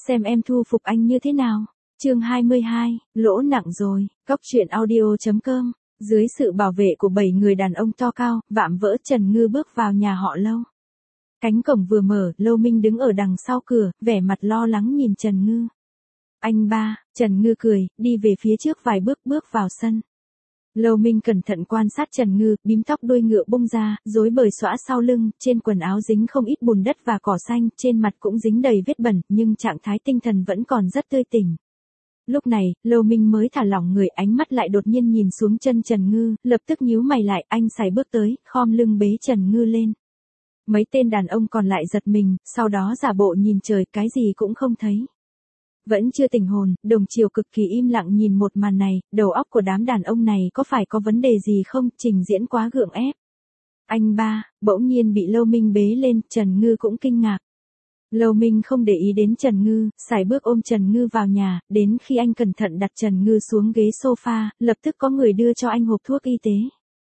xem em thu phục anh như thế nào. Chương 22, lỗ nặng rồi. Cóc truyện audio.com. Dưới sự bảo vệ của 7 người đàn ông to cao, vạm vỡ, Trần Ngư bước vào nhà họ Lâu. Cánh cổng vừa mở, Lâu Minh đứng ở đằng sau cửa, vẻ mặt lo lắng nhìn Trần Ngư. Anh ba, Trần Ngư cười, đi về phía trước vài bước bước vào sân. Lâu Minh cẩn thận quan sát Trần Ngư, bím tóc đuôi ngựa bung ra, rối bời xõa sau lưng, trên quần áo dính không ít bùn đất và cỏ xanh, trên mặt cũng dính đầy vết bẩn, nhưng trạng thái tinh thần vẫn còn rất tươi tỉnh. Lúc này, Lâu Minh mới thả lỏng người, ánh mắt lại đột nhiên nhìn xuống chân Trần Ngư, lập tức nhíu mày lại, anh sải bước tới, khom lưng bế Trần Ngư lên. Mấy tên đàn ông còn lại giật mình, sau đó giả bộ nhìn trời, cái gì cũng không thấy. Vẫn chưa tỉnh hồn, Đồng Triều cực kỳ im lặng nhìn một màn này, đầu óc của đám đàn ông này có phải có vấn đề gì không, trình diễn quá gượng ép. Anh ba, bỗng nhiên bị Lâu Minh bế lên, Trần Ngư cũng kinh ngạc. Lâu Minh không để ý đến Trần Ngư, sải bước ôm Trần Ngư vào nhà, đến khi anh cẩn thận đặt Trần Ngư xuống ghế sofa, lập tức có người đưa cho anh hộp thuốc y tế.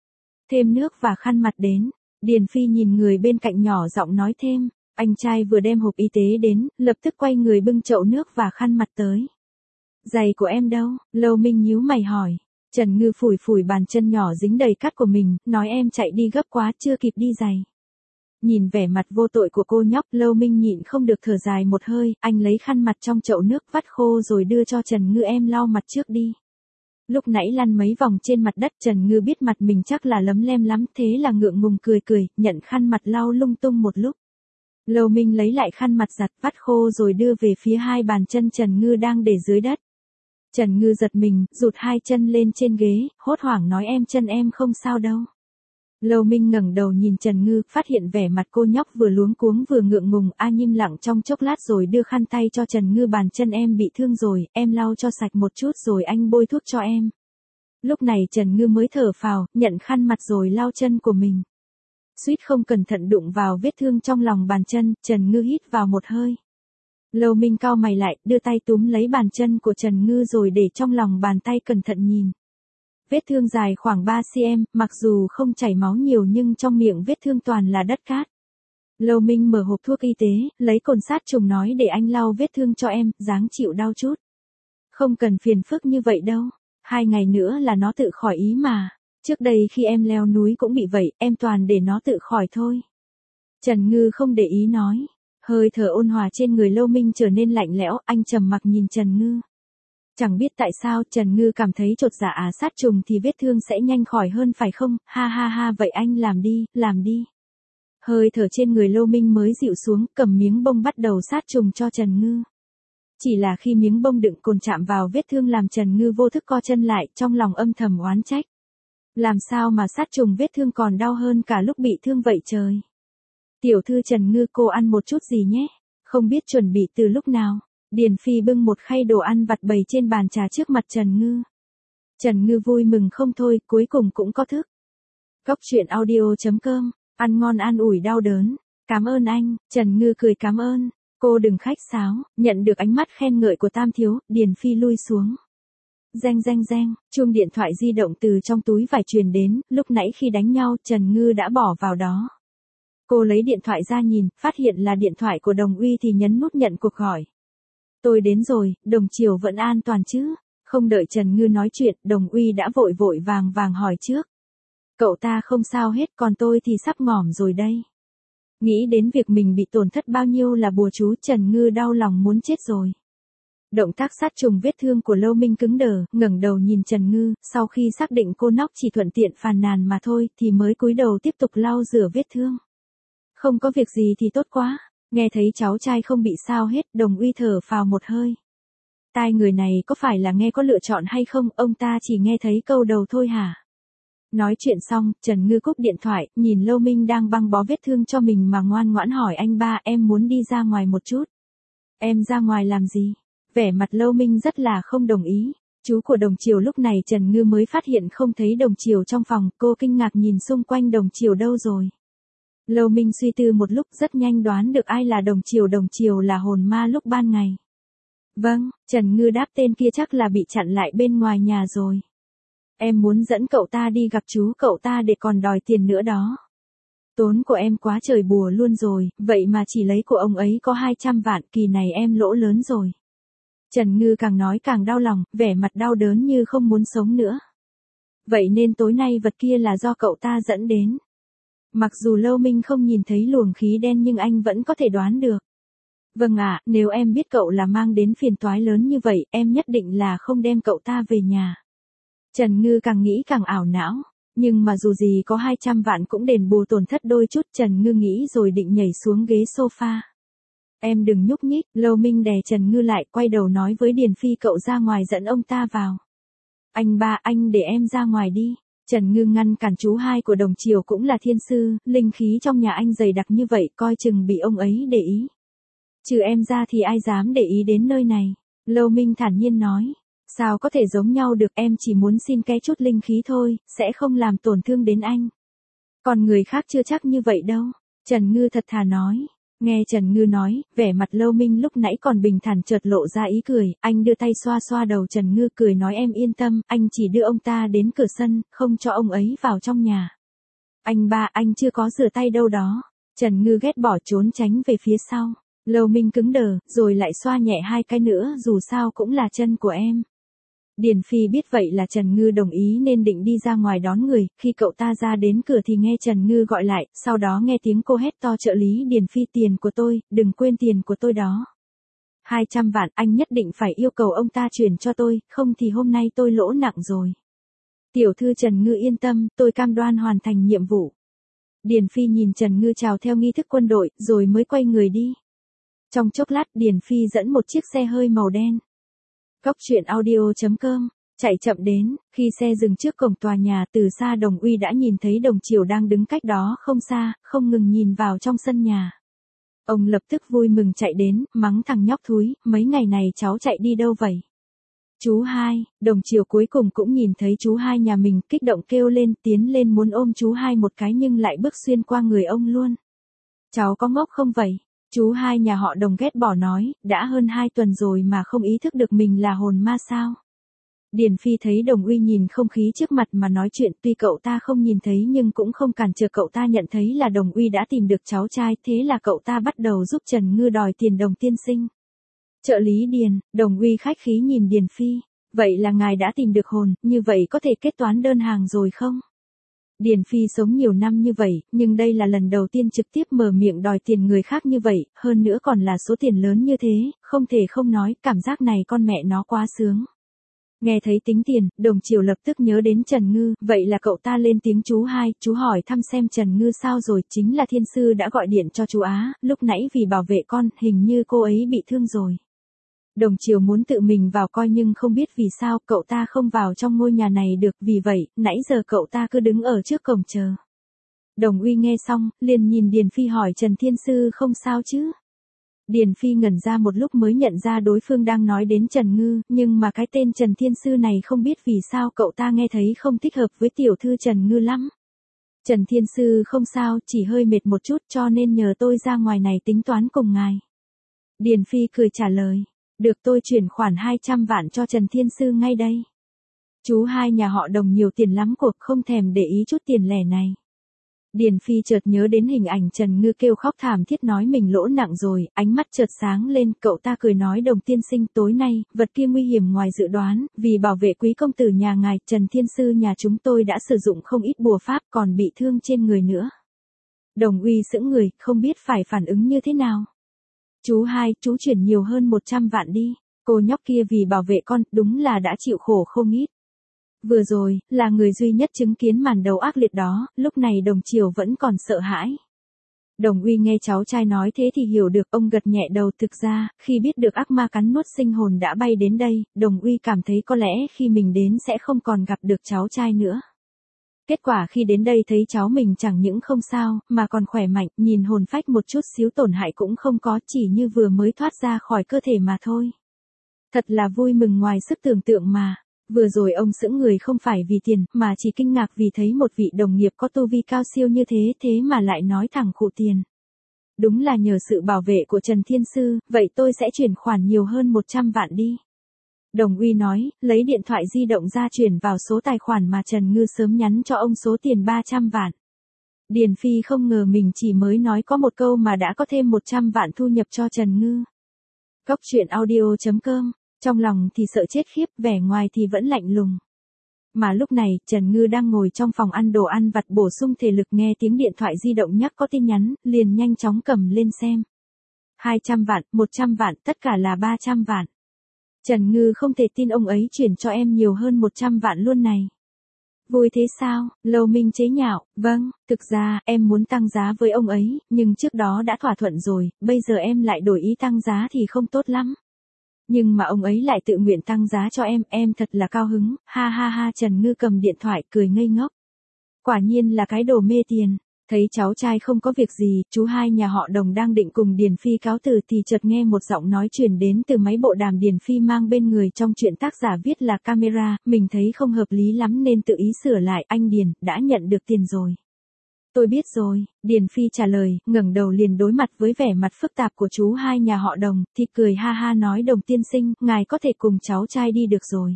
Thêm nước và khăn mặt đến. Điền Phi nhìn người bên cạnh nhỏ giọng nói thêm. Anh trai vừa đem hộp y tế đến, lập tức quay người bưng chậu nước và khăn mặt tới. Giày của em đâu? Lâu Minh nhíu mày hỏi. Trần Ngư phủi phủi bàn chân nhỏ dính đầy cát của mình, nói em chạy đi gấp quá, chưa kịp đi giày. Nhìn vẻ mặt vô tội của cô nhóc, Lâu Minh nhịn không được thở dài một hơi, anh lấy khăn mặt trong chậu nước vắt khô rồi đưa cho Trần Ngư, em lau mặt trước đi. Lúc nãy lăn mấy vòng trên mặt đất, Trần Ngư biết mặt mình chắc là lấm lem lắm, thế là ngượng ngùng cười cười, nhận khăn mặt lau lung tung một lúc. Lâu Minh lấy lại khăn mặt giặt vắt khô rồi đưa về phía hai bàn chân Trần Ngư đang để dưới đất. Trần Ngư giật mình, rụt hai chân lên trên ghế, hốt hoảng nói em chân em không sao đâu. Lâu Minh ngẩng đầu nhìn Trần Ngư, phát hiện vẻ mặt cô nhóc vừa luống cuống vừa ngượng ngùng, im lặng trong chốc lát rồi đưa khăn tay cho Trần Ngư, bàn chân em bị thương rồi, em lau cho sạch một chút rồi anh bôi thuốc cho em. Lúc này Trần Ngư mới thở phào, nhận khăn mặt rồi lau chân của mình. Suýt không cẩn thận đụng vào vết thương trong lòng bàn chân, Trần Ngư hít vào một hơi. Lâu Minh cau mày lại, đưa tay túm lấy bàn chân của Trần Ngư rồi để trong lòng bàn tay cẩn thận nhìn. Vết thương dài khoảng 3 cm, mặc dù không chảy máu nhiều nhưng trong miệng vết thương toàn là đất cát. Lâu Minh mở hộp thuốc y tế, lấy cồn sát trùng nói để anh lau vết thương cho em, dáng chịu đau chút. Không cần phiền phức như vậy đâu, 2 ngày nữa là nó tự khỏi ý mà. Trước đây khi em leo núi cũng bị vậy, em toàn để nó tự khỏi thôi. Trần Ngư không để ý nói. Hơi thở ôn hòa trên người Lâu Minh trở nên lạnh lẽo, anh trầm mặc nhìn Trần Ngư. Chẳng biết tại sao Trần Ngư cảm thấy chột dạ, sát trùng thì vết thương sẽ nhanh khỏi hơn phải không, ha ha ha, vậy anh làm đi, làm đi. Hơi thở trên người Lâu Minh mới dịu xuống, cầm miếng bông bắt đầu sát trùng cho Trần Ngư. Chỉ là khi miếng bông đựng cồn chạm vào vết thương làm Trần Ngư vô thức co chân lại, trong lòng âm thầm oán trách. Làm sao mà sát trùng vết thương còn đau hơn cả lúc bị thương vậy trời. Tiểu thư Trần Ngư, cô ăn một chút gì nhé, không biết chuẩn bị từ lúc nào. Điền Phi bưng một khay đồ ăn vặt bày trên bàn trà trước mặt Trần Ngư. Trần Ngư vui mừng không thôi, cuối cùng cũng có thức. Cóc truyện audio.com, ăn ngon an ủi đau đớn. Cảm ơn anh, Trần Ngư cười cảm ơn. Cô đừng khách sáo, nhận được ánh mắt khen ngợi của Tam Thiếu, Điền Phi lui xuống. Reng reng reng, chuông điện thoại di động từ trong túi vải truyền đến, lúc nãy khi đánh nhau Trần Ngư đã bỏ vào đó. Cô lấy điện thoại ra nhìn, phát hiện là điện thoại của Đồng Uy thì nhấn nút nhận cuộc gọi. Tôi đến rồi, Đồng Triều vẫn an toàn chứ? Không đợi Trần Ngư nói chuyện, Đồng Uy đã vội vội vàng vàng hỏi trước. Cậu ta không sao hết, còn tôi thì sắp ngỏm rồi đây. Nghĩ đến việc mình bị tổn thất bao nhiêu là bùa chú, Trần Ngư đau lòng muốn chết rồi. Động tác sát trùng vết thương của Lâu Minh cứng đờ, ngẩng đầu nhìn Trần Ngư, sau khi xác định cô nhóc chỉ thuận tiện phàn nàn mà thôi, thì mới cúi đầu tiếp tục lau rửa vết thương. Không có việc gì thì tốt quá, nghe thấy cháu trai không bị sao hết, Đồng Uy thở phào một hơi. Tai người này có phải là nghe có lựa chọn hay không, ông ta chỉ nghe thấy câu đầu thôi hả? Nói chuyện xong, Trần Ngư cúp điện thoại, nhìn Lâu Minh đang băng bó vết thương cho mình mà ngoan ngoãn hỏi anh ba, em muốn đi ra ngoài một chút. Em ra ngoài làm gì? Vẻ mặt Lâu Minh rất là không đồng ý. Chú của Đồng Triều lúc này Trần Ngư mới phát hiện không thấy Đồng Triều trong phòng, cô kinh ngạc nhìn xung quanh Đồng Triều đâu rồi. Lâu Minh suy tư một lúc rất nhanh đoán được ai là Đồng Triều là hồn ma lúc ban ngày. Vâng, Trần Ngư đáp tên kia chắc là bị chặn lại bên ngoài nhà rồi. Em muốn dẫn cậu ta đi gặp chú cậu ta để còn đòi tiền nữa đó. Tốn của em quá trời bùa luôn rồi, vậy mà chỉ lấy của ông ấy có 200 vạn, kỳ này em lỗ lớn rồi. Trần Ngư càng nói càng đau lòng, vẻ mặt đau đớn như không muốn sống nữa. Vậy nên tối nay vật kia là do cậu ta dẫn đến. Mặc dù Lâu Minh không nhìn thấy luồng khí đen nhưng anh vẫn có thể đoán được. Vâng ạ, nếu em biết cậu là mang đến phiền toái lớn như vậy, em nhất định là không đem cậu ta về nhà. Trần Ngư càng nghĩ càng ảo não. Nhưng mà dù gì có 200 vạn cũng đền bù tổn thất đôi chút, Trần Ngư nghĩ rồi định nhảy xuống ghế sofa. Em đừng nhúc nhích, Lâu Minh đè Trần Ngư lại, quay đầu nói với Điền Phi cậu ra ngoài dẫn ông ta vào. Anh ba, anh để em ra ngoài đi. Trần Ngư ngăn cản chú hai của Đồng Triều cũng là thiên sư, linh khí trong nhà anh dày đặc như vậy, coi chừng bị ông ấy để ý. Trừ em ra thì ai dám để ý đến nơi này. Lâu Minh thản nhiên nói. Sao có thể giống nhau được, em chỉ muốn xin cái chút linh khí thôi, sẽ không làm tổn thương đến anh. Còn người khác chưa chắc như vậy đâu. Trần Ngư thật thà nói. Nghe Trần Ngư nói, vẻ mặt Lâu Minh lúc nãy còn bình thản chợt lộ ra ý cười, anh đưa tay xoa xoa đầu Trần Ngư cười nói em yên tâm, anh chỉ đưa ông ta đến cửa sân, không cho ông ấy vào trong nhà. Anh ba, anh chưa có rửa tay đâu đó. Trần Ngư ghét bỏ trốn tránh về phía sau. Lâu Minh cứng đờ, rồi lại xoa nhẹ 2 cái nữa, dù sao cũng là chân của em. Điền Phi biết vậy là Trần Ngư đồng ý nên định đi ra ngoài đón người, khi cậu ta ra đến cửa thì nghe Trần Ngư gọi lại, sau đó nghe tiếng cô hét to trợ lý Điền Phi tiền của tôi, đừng quên tiền của tôi đó. 200 vạn, anh nhất định phải yêu cầu ông ta chuyển cho tôi, không thì hôm nay tôi lỗ nặng rồi. Tiểu thư Trần Ngư yên tâm, tôi cam đoan hoàn thành nhiệm vụ. Điền Phi nhìn Trần Ngư chào theo nghi thức quân đội, rồi mới quay người đi. Trong chốc lát Điền Phi dẫn một chiếc xe hơi màu đen. Cóc truyện audio.com, chạy chậm đến, khi xe dừng trước cổng tòa nhà từ xa Đồng Uy đã nhìn thấy Đồng Triều đang đứng cách đó không xa, không ngừng nhìn vào trong sân nhà. Ông lập tức vui mừng chạy đến, mắng thằng nhóc thúi, mấy ngày này cháu chạy đi đâu vậy? Chú hai, Đồng Triều cuối cùng cũng nhìn thấy chú hai nhà mình, kích động kêu lên, tiến lên muốn ôm chú hai một cái nhưng lại bước xuyên qua người ông luôn. Cháu có ngốc không vậy? Chú hai nhà họ Đồng ghét bỏ nói, đã hơn 2 tuần rồi mà không ý thức được mình là hồn ma sao? Điền Phi thấy Đồng Uy nhìn không khí trước mặt mà nói chuyện, tuy cậu ta không nhìn thấy nhưng cũng không cản trở cậu ta nhận thấy là Đồng Uy đã tìm được cháu trai, thế là cậu ta bắt đầu giúp Trần Ngư đòi tiền Đồng tiên sinh. Trợ lý Điền, Đồng Uy khách khí nhìn Điền Phi, vậy là ngài đã tìm được hồn, như vậy có thể kết toán đơn hàng rồi không? Điền Phi sống nhiều năm như vậy, nhưng đây là lần đầu tiên trực tiếp mở miệng đòi tiền người khác như vậy, hơn nữa còn là số tiền lớn như thế, không thể không nói, cảm giác này con mẹ nó quá sướng. Nghe thấy tính tiền, Đồng Triều lập tức nhớ đến Trần Ngư, vậy là cậu ta lên tiếng chú hai, chú hỏi thăm xem Trần Ngư sao rồi, chính là thiên sư đã gọi điện cho chú Á, lúc nãy vì bảo vệ con, hình như cô ấy bị thương rồi. Đồng Triều muốn tự mình vào coi nhưng không biết vì sao cậu ta không vào trong ngôi nhà này được, vì vậy, nãy giờ cậu ta cứ đứng ở trước cổng chờ. Đồng Uy nghe xong, liền nhìn Điền Phi hỏi Trần Thiên Sư không sao chứ? Điền Phi ngẩn ra một lúc mới nhận ra đối phương đang nói đến Trần Ngư, nhưng mà cái tên Trần Thiên Sư này không biết vì sao cậu ta nghe thấy không thích hợp với tiểu thư Trần Ngư lắm. Trần Thiên Sư không sao, chỉ hơi mệt một chút cho nên nhờ tôi ra ngoài này tính toán cùng ngài. Điền Phi cười trả lời. Được, tôi chuyển khoản 200 vạn cho Trần Thiên Sư ngay đây. Chú hai nhà họ Đồng nhiều tiền lắm cuộc, không thèm để ý chút tiền lẻ này. Điền Phi chợt nhớ đến hình ảnh Trần Ngư kêu khóc thảm thiết nói mình lỗ nặng rồi, ánh mắt chợt sáng lên, cậu ta cười nói Đồng tiên sinh tối nay, vật kia nguy hiểm ngoài dự đoán, vì bảo vệ quý công tử nhà ngài, Trần Thiên Sư nhà chúng tôi đã sử dụng không ít bùa pháp còn bị thương trên người nữa. Đồng Uy sững người, không biết phải phản ứng như thế nào. Chú hai, chú chuyển nhiều hơn 100 vạn đi, cô nhóc kia vì bảo vệ con, đúng là đã chịu khổ không ít. Vừa rồi, là người duy nhất chứng kiến màn đầu ác liệt đó, lúc này Đồng Triều vẫn còn sợ hãi. Đồng Uy nghe cháu trai nói thế thì hiểu được, ông gật nhẹ đầu, thực ra, khi biết được ác ma cắn nuốt sinh hồn đã bay đến đây, Đồng Uy cảm thấy có lẽ khi mình đến sẽ không còn gặp được cháu trai nữa. Kết quả khi đến đây thấy cháu mình chẳng những không sao, mà còn khỏe mạnh, nhìn hồn phách một chút xíu tổn hại cũng không có, chỉ như vừa mới thoát ra khỏi cơ thể mà thôi. Thật là vui mừng ngoài sức tưởng tượng mà. Vừa rồi ông sững người không phải vì tiền, mà chỉ kinh ngạc vì thấy một vị đồng nghiệp có tu vi cao siêu như thế, thế mà lại nói thẳng khụ tiền. Đúng là nhờ sự bảo vệ của Trần Thiên Sư, vậy tôi sẽ chuyển khoản nhiều hơn 100 vạn đi. Đồng Uy nói, lấy điện thoại di động ra chuyển vào số tài khoản mà Trần Ngư sớm nhắn cho ông số tiền 300 vạn. Điền Phi không ngờ mình chỉ mới nói có một câu mà đã có thêm 100 vạn thu nhập cho Trần Ngư. Cóc truyện audio.com, trong lòng thì sợ chết khiếp, vẻ ngoài thì vẫn lạnh lùng. Mà lúc này, Trần Ngư đang ngồi trong phòng ăn đồ ăn vặt bổ sung thể lực, nghe tiếng điện thoại di động nhắc có tin nhắn, liền nhanh chóng cầm lên xem. 200 vạn, 100 vạn, tất cả là 300 vạn. Trần Ngư không thể tin ông ấy chuyển cho em nhiều hơn 100 vạn luôn này. Vui thế sao? Lâu Minh chế nhạo, vâng, thực ra em muốn tăng giá với ông ấy, nhưng trước đó đã thỏa thuận rồi, bây giờ em lại đổi ý tăng giá thì không tốt lắm. Nhưng mà ông ấy lại tự nguyện tăng giá cho em thật là cao hứng, ha ha ha. Trần Ngư cầm điện thoại cười ngây ngốc. Quả nhiên là cái đồ mê tiền. Thấy cháu trai không có việc gì, chú hai nhà họ Đồng đang định cùng Điền Phi cáo từ thì chợt nghe một giọng nói truyền đến từ máy bộ đàm Điền Phi mang bên người, trong chuyện tác giả viết là camera, mình thấy không hợp lý lắm nên tự ý sửa lại. Anh Điền, đã nhận được tiền rồi. Tôi biết rồi, Điền Phi trả lời, ngẩng đầu liền đối mặt với vẻ mặt phức tạp của chú hai nhà họ Đồng, thì cười ha ha nói, Đồng tiên sinh, ngài có thể cùng cháu trai đi được rồi.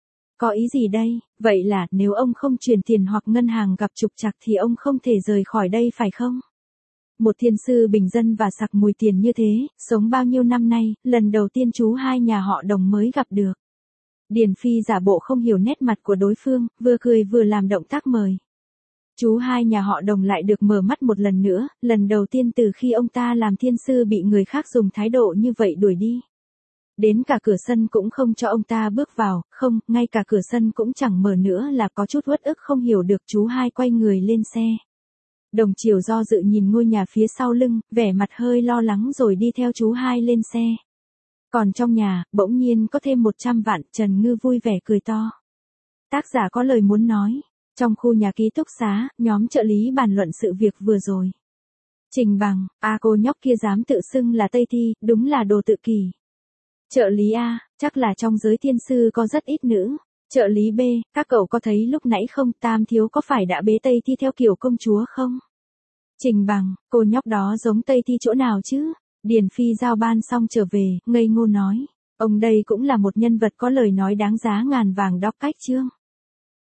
Có ý gì đây? Vậy là nếu ông không chuyển tiền hoặc ngân hàng gặp trục trặc thì ông không thể rời khỏi đây phải không? Một thiên sư bình dân và sặc mùi tiền như thế, sống bao nhiêu năm nay, lần đầu tiên chú hai nhà họ Đồng mới gặp được. Điền Phi giả bộ không hiểu nét mặt của đối phương, vừa cười vừa làm động tác mời. Chú hai nhà họ Đồng lại được mở mắt một lần nữa, lần đầu tiên từ khi ông ta làm thiên sư bị người khác dùng thái độ như vậy đuổi đi. Đến cả cửa sân cũng không cho ông ta bước vào, không, ngay cả cửa sân cũng chẳng mở nữa, là có chút uất ức không hiểu được. Chú hai quay người lên xe. Đồng Chiều do dự nhìn ngôi nhà phía sau lưng, vẻ mặt hơi lo lắng rồi đi theo chú hai lên xe. Còn trong nhà, bỗng nhiên có thêm 100 vạn, Trần Ngư vui vẻ cười to. Tác giả có lời muốn nói. Trong khu nhà ký túc xá, nhóm trợ lý bàn luận sự việc vừa rồi. Trình Bằng, cô nhóc kia dám tự xưng là Tây Thi, đúng là đồ tự kỷ. Trợ lý A, chắc là trong giới thiên sư có rất ít nữ. Trợ lý B, các cậu có thấy lúc nãy không, Tam thiếu có phải đã bế Tây Thi theo kiểu công chúa không? Trình Bằng, cô nhóc đó giống Tây Thi chỗ nào chứ? Điền Phi giao ban xong trở về, ngây ngô nói. Ông đây cũng là một nhân vật có lời nói đáng giá ngàn vàng, đọc cách chương.